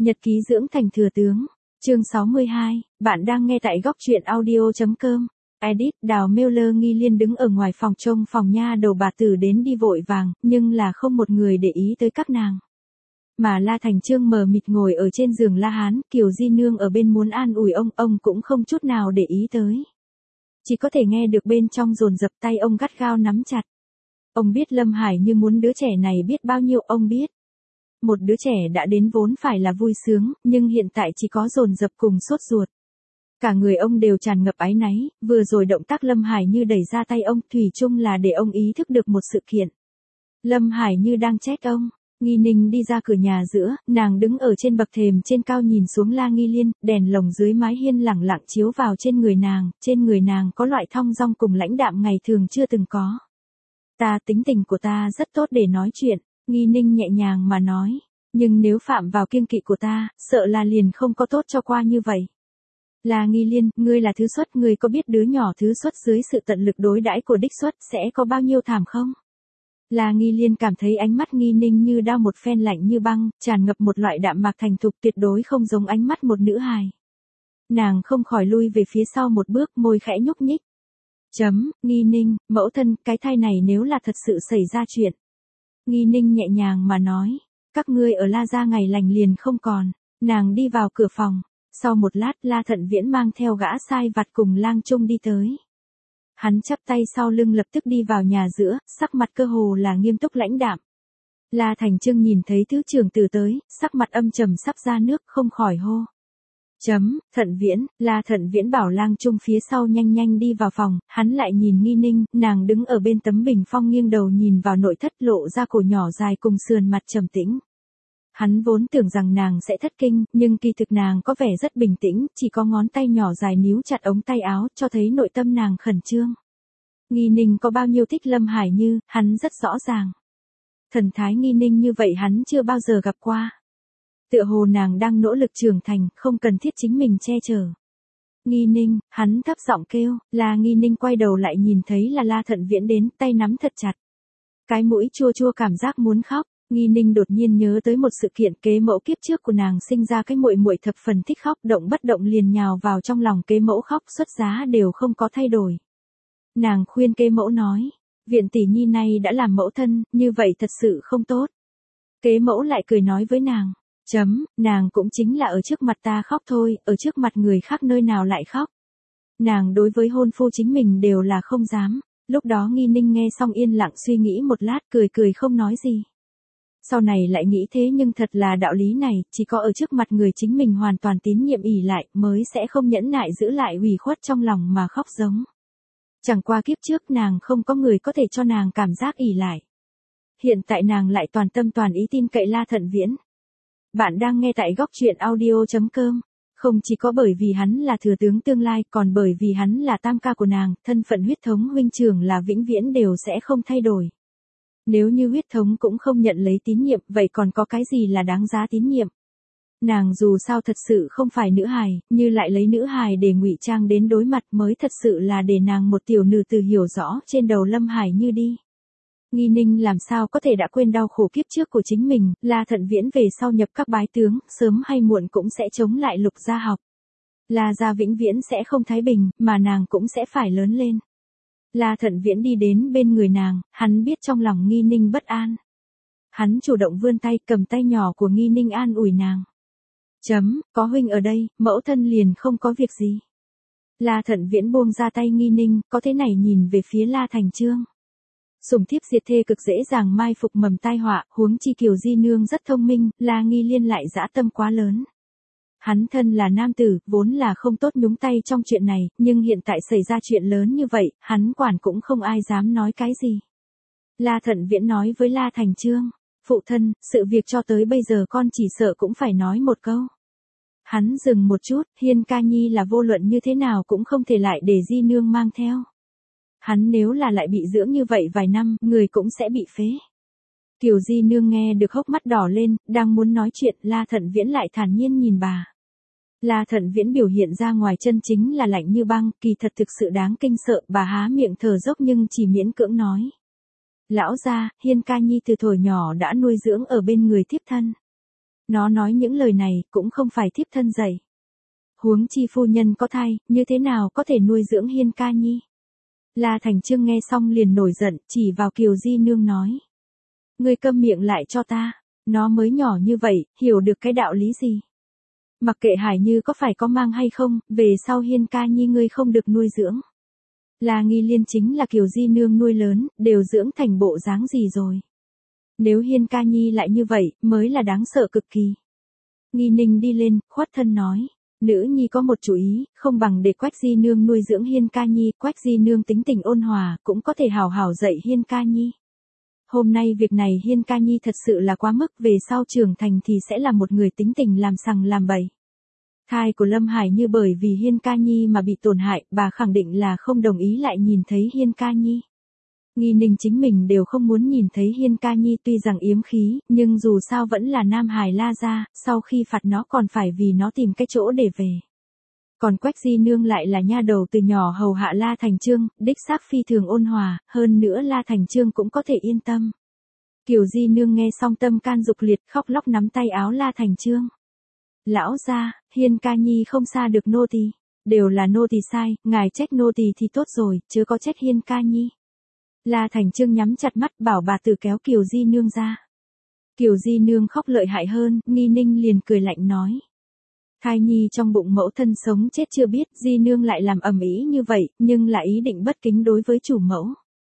Nhật ký dưỡng thành thừa tướng. Chương 62, bạn đang nghe tại góc truyện audio.com. Edit, Đào Miller Nghi Liên đứng ở ngoài phòng trông phòng nha đầu bà tử đến đi vội vàng, nhưng là không một người để ý tới các nàng. Mà La Thành Chương mờ mịt ngồi ở trên giường La Hán, Kiều Di Nương ở bên muốn an ủi ông cũng không chút nào để ý tới. Chỉ có thể nghe được bên trong dồn dập tay ông gắt gao nắm chặt. Ông biết Lâm Hải như muốn đứa trẻ này biết bao nhiêu ông biết. Một đứa trẻ đã đến vốn phải là vui sướng, nhưng hiện tại chỉ có dồn dập cùng sốt ruột. Cả người ông đều tràn ngập áy náy, vừa rồi động tác Lâm Hải như đẩy ra tay ông, thủy chung là để ông ý thức được một sự kiện. Lâm Hải như đang trách ông. Nghi Ninh đi ra cửa nhà giữa, nàng đứng ở trên bậc thềm trên cao nhìn xuống La Nghi Liên, đèn lồng dưới mái hiên lẳng lặng chiếu vào trên người nàng có loại thong dong cùng lãnh đạm ngày thường chưa từng có. Tính tình của ta rất tốt để nói chuyện, Nghi Ninh nhẹ nhàng mà nói, nhưng nếu phạm vào kiêng kỵ của ta, sợ là liền không có tốt cho qua như vậy. La Nghi Liên, ngươi là thứ xuất, ngươi có biết đứa nhỏ thứ xuất dưới sự tận lực đối đãi của đích xuất sẽ có bao nhiêu thảm không? La Nghi Liên cảm thấy ánh mắt Nghi Ninh như đao một phen lạnh như băng, tràn ngập một loại đạm mạc thành thục tuyệt đối không giống ánh mắt một nữ hài. Nàng không khỏi lui về phía sau một bước, môi khẽ nhúc nhích. Nghi Ninh, mẫu thân, cái thai này nếu là thật sự xảy ra chuyện. Nghi Ninh nhẹ nhàng mà nói, các ngươi ở La gia ngày lành liền không còn. Nàng đi vào cửa phòng, sau một lát La Thận Viễn mang theo gã sai vặt cùng Lang Trung đi tới. Hắn chắp tay sau lưng lập tức đi vào nhà giữa, sắc mặt cơ hồ là nghiêm túc lãnh đạm. La Thành Chương nhìn thấy thứ trưởng tử tới, sắc mặt âm trầm sắp ra nước, không khỏi hô. Thận Viễn, La Thận Viễn bảo Lang Trung phía sau nhanh đi vào phòng, hắn lại nhìn Nghi Ninh, nàng đứng ở bên tấm bình phong nghiêng đầu nhìn vào nội thất lộ ra cổ nhỏ dài cùng sườn mặt trầm tĩnh. Hắn vốn tưởng rằng nàng sẽ thất kinh, nhưng kỳ thực nàng có vẻ rất bình tĩnh, chỉ có ngón tay nhỏ dài níu chặt ống tay áo, cho thấy nội tâm nàng khẩn trương. Nghi Ninh có bao nhiêu thích Lâm Hải Như, hắn rất rõ ràng. Thần thái Nghi Ninh như vậy hắn chưa bao giờ gặp qua. Tựa hồ nàng đang nỗ lực trưởng thành, không cần thiết chính mình che chở. Nghi Ninh, hắn thấp giọng kêu, là Nghi Ninh quay đầu lại nhìn thấy là La Thận Viễn đến, tay nắm thật chặt. Cái mũi chua chua cảm giác muốn khóc. Nghi Ninh đột nhiên nhớ tới một sự kiện kế mẫu kiếp trước của nàng sinh ra cái muội muội thập phần thích khóc, động bất động liền nhào vào trong lòng kế mẫu khóc, xuất giá đều không có thay đổi. Nàng khuyên kế mẫu nói, viện tỷ nhi này đã làm mẫu thân, như vậy thật sự không tốt. Kế mẫu lại cười nói với nàng, nàng cũng chính là ở trước mặt ta khóc thôi, ở trước mặt người khác nơi nào lại khóc. Nàng đối với hôn phu chính mình đều là không dám. Lúc đó Nghi Ninh nghe xong yên lặng suy nghĩ một lát, cười không nói gì. Sau này lại nghĩ thế nhưng thật là đạo lý này, chỉ có ở trước mặt người chính mình hoàn toàn tín nhiệm ỷ lại mới sẽ không nhẫn nại giữ lại ủy khuất trong lòng mà khóc giống. Chẳng qua kiếp trước nàng không có người có thể cho nàng cảm giác ỷ lại. Hiện tại nàng lại toàn tâm toàn ý tin cậy La Thận Viễn. Bạn đang nghe tại góc truyện audio.com. Không chỉ có bởi vì hắn là thừa tướng tương lai, còn bởi vì hắn là tam ca của nàng, thân phận huyết thống huynh trưởng là vĩnh viễn đều sẽ không thay đổi. Nếu như huyết thống cũng không nhận lấy tín nhiệm, vậy còn có cái gì là đáng giá tín nhiệm? Nàng dù sao thật sự không phải nữ hài, như lại lấy nữ hài để ngụy trang đến đối mặt mới thật sự là để nàng một tiểu nữ tử hiểu rõ trên đầu Lâm Hải Như đi. Nghi Ninh làm sao có thể đã quên đau khổ kiếp trước của chính mình, La Thận Viễn về sau nhập các bái tướng, sớm hay muộn cũng sẽ chống lại Lục gia học. La gia vĩnh viễn sẽ không thái bình, mà nàng cũng sẽ phải lớn lên. La Thận Viễn đi đến bên người nàng, hắn biết trong lòng Nghi Ninh bất an. Hắn chủ động vươn tay cầm tay nhỏ của Nghi Ninh an ủi nàng. Có huynh ở đây, mẫu thân liền không có việc gì. La Thận Viễn buông ra tay Nghi Ninh, có thế này nhìn về phía La Thành Chương. Sủng thiếp diệt thê cực dễ dàng mai phục mầm tai họa, huống chi Kiều Di Nương rất thông minh, La Nghi Liên lại dã tâm quá lớn. Hắn thân là nam tử, vốn là không tốt nhúng tay trong chuyện này, nhưng hiện tại xảy ra chuyện lớn như vậy, hắn quản cũng không ai dám nói cái gì. La Thận Viễn nói với La Thành Chương, phụ thân, sự việc cho tới bây giờ con chỉ sợ cũng phải nói một câu. Hắn dừng một chút, Hiên ca nhi là vô luận như thế nào cũng không thể lại để Di Nương mang theo. Hắn nếu là lại bị dưỡng như vậy vài năm, người cũng sẽ bị phế. Kiều Di Nương nghe được hốc mắt đỏ lên, đang muốn nói chuyện, La Thận Viễn lại thản nhiên nhìn bà. La Thận Viễn biểu hiện ra ngoài chân chính là lạnh như băng, kỳ thật thực sự đáng kinh sợ, bà há miệng thở dốc nhưng chỉ miễn cưỡng nói. Lão gia, Hiên ca nhi từ thuở nhỏ đã nuôi dưỡng ở bên người thiếp thân. Nó nói những lời này cũng không phải thiếp thân dạy. Huống chi phu nhân có thai, như thế nào có thể nuôi dưỡng Hiên ca nhi. La Thành Chương nghe xong liền nổi giận, chỉ vào Kiều Di Nương nói. Ngươi câm miệng lại cho ta, nó mới nhỏ như vậy, hiểu được cái đạo lý gì. Mặc kệ Hải Như có phải có mang hay không, về sau Hiên ca nhi ngươi không được nuôi dưỡng. La Nghi Liên chính là Kiều Di Nương nuôi lớn, đều dưỡng thành bộ dáng gì rồi. Nếu Hiên ca nhi lại như vậy, mới là đáng sợ cực kỳ. Nghi Ninh đi lên, khoát thân nói. Nữ nhi có một chủ ý, không bằng để Quách Di Nương nuôi dưỡng Hiên ca nhi, Quách Di Nương tính tình ôn hòa, cũng có thể hào hào dạy Hiên ca nhi. Hôm nay việc này Hiên ca nhi thật sự là quá mức, về sau trưởng thành thì sẽ là một người tính tình làm sằng làm bậy. Thai của Lâm Hải Như bởi vì Hiên ca nhi mà bị tổn hại, bà khẳng định là không đồng ý lại nhìn thấy Hiên ca nhi. Nghi Ninh chính mình đều không muốn nhìn thấy Hiên ca nhi, tuy rằng yếm khí, nhưng dù sao vẫn là Nam Hải La gia, sau khi phạt nó còn phải vì nó tìm cái chỗ để về. Còn Quách Di Nương lại là nha đầu từ nhỏ hầu hạ La Thành Chương, đích xác phi thường ôn hòa, hơn nữa La Thành Chương cũng có thể yên tâm. Kiều Di Nương nghe xong tâm can dục liệt, khóc lóc nắm tay áo La Thành Chương. Lão gia, Hiên ca nhi không xa được nô tỳ, đều là nô tỳ sai, ngài trách nô tỳ thì tốt rồi, chứ có trách Hiên ca nhi. La Thành Chương nhắm chặt mắt bảo bà tử kéo Kiều Di Nương ra. Kiều Di Nương khóc lợi hại hơn, Nghi Ninh liền cười lạnh nói. Thai nhi trong bụng mẫu thân sống chết chưa biết, Di Nương lại làm ầm ĩ như vậy, nhưng là ý định bất kính đối với chủ mẫu.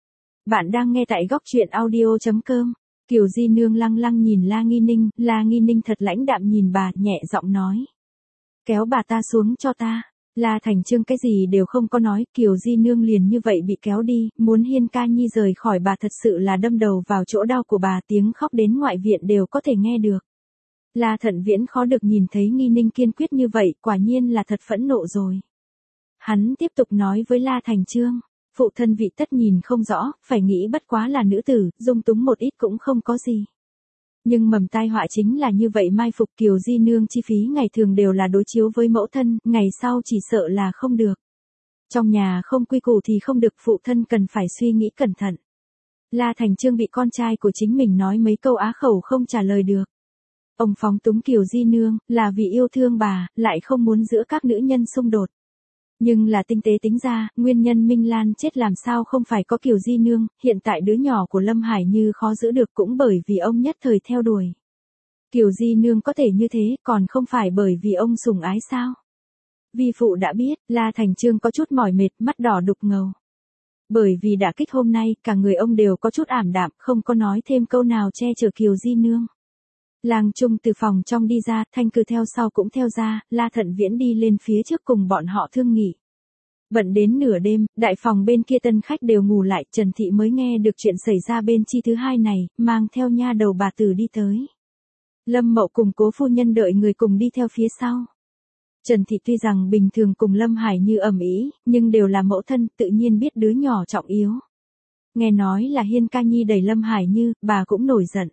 Bạn đang nghe tại góc truyện audio.com. Kiều Di Nương lăng lăng nhìn La Nghi Ninh thật lãnh đạm nhìn bà, nhẹ giọng nói. Kéo bà ta xuống cho ta. La Thành Chương cái gì đều không có nói, Kiều Di Nương liền như vậy bị kéo đi, muốn Hiên ca nhi rời khỏi bà thật sự là đâm đầu vào chỗ đau của bà, tiếng khóc đến ngoại viện đều có thể nghe được. La Thận Viễn khó được nhìn thấy Nghi Ninh kiên quyết như vậy, quả nhiên là thật phẫn nộ rồi. Hắn tiếp tục nói với La Thành Chương, phụ thân vị tất nhìn không rõ, phải nghĩ bất quá là nữ tử, dung túng một ít cũng không có gì. Nhưng mầm tai họa chính là như vậy, mai phục Kiều Di Nương chi phí ngày thường đều là đối chiếu với mẫu thân, ngày sau chỉ sợ là không được. Trong nhà không quy củ thì không được, phụ thân cần phải suy nghĩ cẩn thận. La Thành Chương bị con trai của chính mình nói mấy câu á khẩu không trả lời được. Ông phóng túng Kiều Di Nương, là vì yêu thương bà, lại không muốn giữa các nữ nhân xung đột. Nhưng là tinh tế tính ra, nguyên nhân Minh Lan chết làm sao không phải có Kiều Di Nương, hiện tại đứa nhỏ của Lâm Hải Như khó giữ được cũng bởi vì ông nhất thời theo đuổi. Kiều Di Nương có thể như thế, còn không phải bởi vì ông sủng ái sao? Vi phụ đã biết, La Thành Chương có chút mỏi mệt, mắt đỏ đục ngầu. Bởi vì đả kích hôm nay, cả người ông đều có chút ảm đạm, không có nói thêm câu nào che chở Kiều Di Nương. Lang Trung từ phòng trong đi ra, Thanh Cừ theo sau cũng theo ra, La Thận Viễn đi lên phía trước cùng bọn họ thương nghị. Bận đến nửa đêm, đại phòng bên kia tân khách đều ngủ lại, Trần Thị mới nghe được chuyện xảy ra bên chi thứ hai này, mang theo nha đầu bà tử đi tới. Lâm Mậu cùng Cố phu nhân đợi người cùng đi theo phía sau. Trần Thị tuy rằng bình thường cùng Lâm Hải Như ầm ĩ, nhưng đều là mẫu thân, tự nhiên biết đứa nhỏ trọng yếu. Nghe nói là Hiên ca nhi đẩy Lâm Hải Như, bà cũng nổi giận.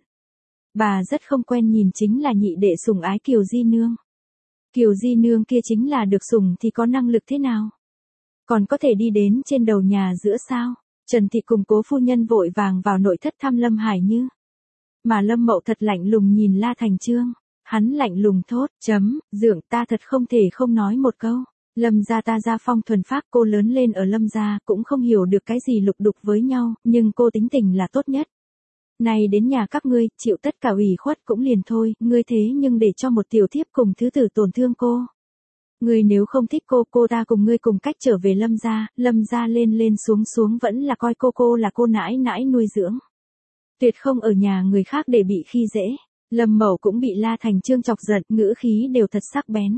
Bà rất không quen nhìn chính là nhị đệ sủng ái Kiều Di Nương. Kiều Di Nương kia chính là được sủng thì có năng lực thế nào? Còn có thể đi đến trên đầu nhà giữa sao? Trần Thị cùng Cố phu nhân vội vàng vào nội thất thăm Lâm Hải Như. Mà Lâm Mậu thật lạnh lùng nhìn La Thành Chương. Hắn lạnh lùng thốt, dượng ta thật không thể không nói một câu. Lâm gia ta gia phong thuần phác, cô lớn lên ở Lâm gia cũng không hiểu được cái gì lục đục với nhau, nhưng cô tính tình là tốt nhất. Này đến nhà các ngươi, chịu tất cả ủy khuất cũng liền thôi, ngươi thế nhưng để cho một tiểu thiếp cùng thứ tử tổn thương cô. Ngươi nếu không thích cô ta cùng ngươi cùng cách trở về Lâm gia lên lên xuống xuống vẫn là coi cô là cô nãi nãi nuôi dưỡng. Tuyệt không ở nhà người khác để bị khi dễ. Lâm Mậu cũng bị La Thành Chương chọc giận, ngữ khí đều thật sắc bén.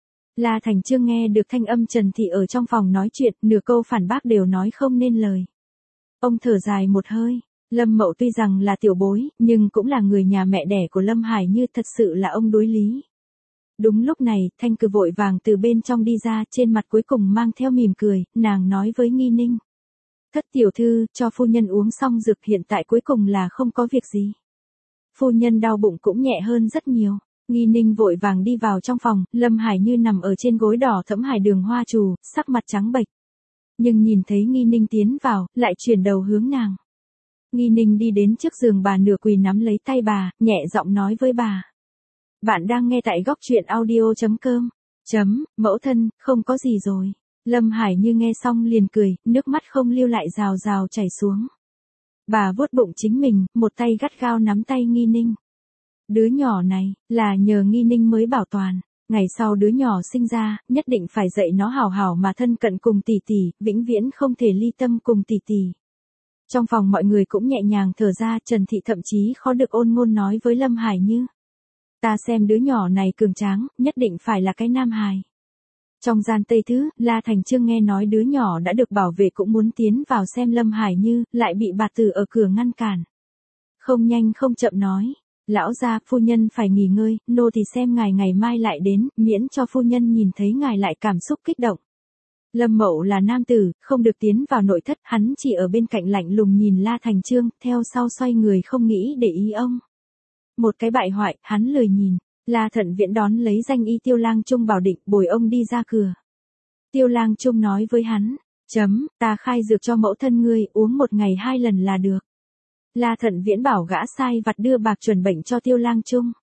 La Thành Chương nghe được thanh âm Trần Thị ở trong phòng nói chuyện, nửa câu phản bác đều nói không nên lời. Ông thở dài một hơi. Lâm Mậu tuy rằng là tiểu bối, nhưng cũng là người nhà mẹ đẻ của Lâm Hải Như, thật sự là ông đối lý. Đúng lúc này, Thanh Cừ vội vàng từ bên trong đi ra, trên mặt cuối cùng mang theo mỉm cười, nàng nói với Nghi Ninh. Thất tiểu thư, cho phu nhân uống xong dược, hiện tại cuối cùng là không có việc gì. Phu nhân đau bụng cũng nhẹ hơn rất nhiều. Nghi Ninh vội vàng đi vào trong phòng, Lâm Hải Như nằm ở trên gối đỏ thẫm hải đường hoa trù, sắc mặt trắng bệch. Nhưng nhìn thấy Nghi Ninh tiến vào, lại chuyển đầu hướng nàng. Nghi Ninh đi đến trước giường bà, nửa quỳ nắm lấy tay bà, nhẹ giọng nói với bà. Bạn đang nghe tại góc truyện audio.com. Mẫu thân, không có gì rồi. Lâm Hải Như nghe xong liền cười, nước mắt không lưu lại rào rào chảy xuống. Bà vuốt bụng chính mình, một tay gắt gao nắm tay Nghi Ninh. Đứa nhỏ này, là nhờ Nghi Ninh mới bảo toàn. Ngày sau đứa nhỏ sinh ra, nhất định phải dạy nó hảo hảo mà thân cận cùng tỷ tỷ, vĩnh viễn không thể ly tâm cùng tỷ tỷ. Trong phòng mọi người cũng nhẹ nhàng thở ra, Trần Thị thậm chí khó được ôn ngôn nói với Lâm Hải Như. Ta xem đứa nhỏ này cường tráng, nhất định phải là cái nam hài. Trong gian Tây Thứ, La Thành Trương nghe nói đứa nhỏ đã được bảo vệ cũng muốn tiến vào xem Lâm Hải Như, lại bị bà Tử ở cửa ngăn cản. Không nhanh không chậm nói, lão gia, phu nhân phải nghỉ ngơi, nô thì xem ngài ngày mai lại đến, miễn cho phu nhân nhìn thấy ngài lại cảm xúc kích động. Lâm Mậu là nam tử, không được tiến vào nội thất, hắn chỉ ở bên cạnh lạnh lùng nhìn La Thành Trương, theo sau xoay người không nghĩ để ý ông. Một cái bại hoại, hắn lười nhìn. La Thận Viễn đón lấy danh y Tiêu Lang Trung bảo định bồi ông đi ra cửa. Tiêu Lang Trung nói với hắn, ta khai dược cho mẫu thân ngươi, uống một ngày 2 lần là được. La Thận Viễn bảo gã sai vặt đưa bạc chuẩn bệnh cho Tiêu Lang Trung.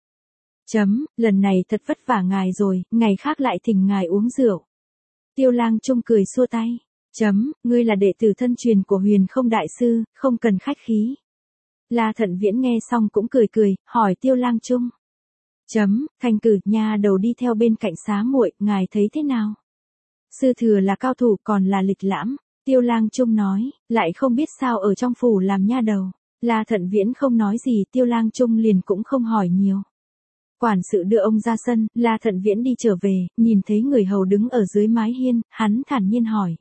Lần này thật vất vả ngài rồi, ngày khác lại thỉnh ngài uống rượu. Tiêu Lang Trung cười xua tay. Ngươi là đệ tử thân truyền của Huyền Không đại sư, không cần khách khí. La Thận Viễn nghe xong cũng cười, hỏi Tiêu Lang Trung. Thành cử, nhà đầu đi theo bên cạnh xá muội, ngài thấy thế nào? Sư thừa là cao thủ còn là lịch lãm, Tiêu Lang Trung nói, lại không biết sao ở trong phủ làm nha đầu. La Thận Viễn không nói gì, Tiêu Lang Trung liền cũng không hỏi nhiều. Quản sự đưa ông ra sân, La Thận Viễn đi trở về, nhìn thấy người hầu đứng ở dưới mái hiên, hắn thản nhiên hỏi.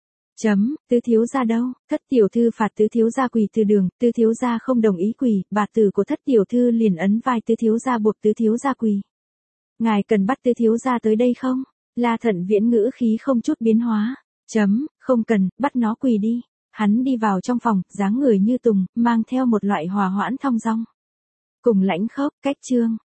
Tứ thiếu gia đâu? Thất tiểu thư phạt tứ thiếu gia quỳ từ đường, tứ thiếu gia không đồng ý quỳ, bà tử của thất tiểu thư liền ấn vai tứ thiếu gia buộc tứ thiếu gia quỳ. Ngài cần bắt tứ thiếu gia tới đây không? La Thận Viễn ngữ khí không chút biến hóa. Không cần, bắt nó quỳ đi. Hắn đi vào trong phòng, dáng người như tùng, mang theo một loại hòa hoãn thong dong. Cùng lãnh khốc, cách trương,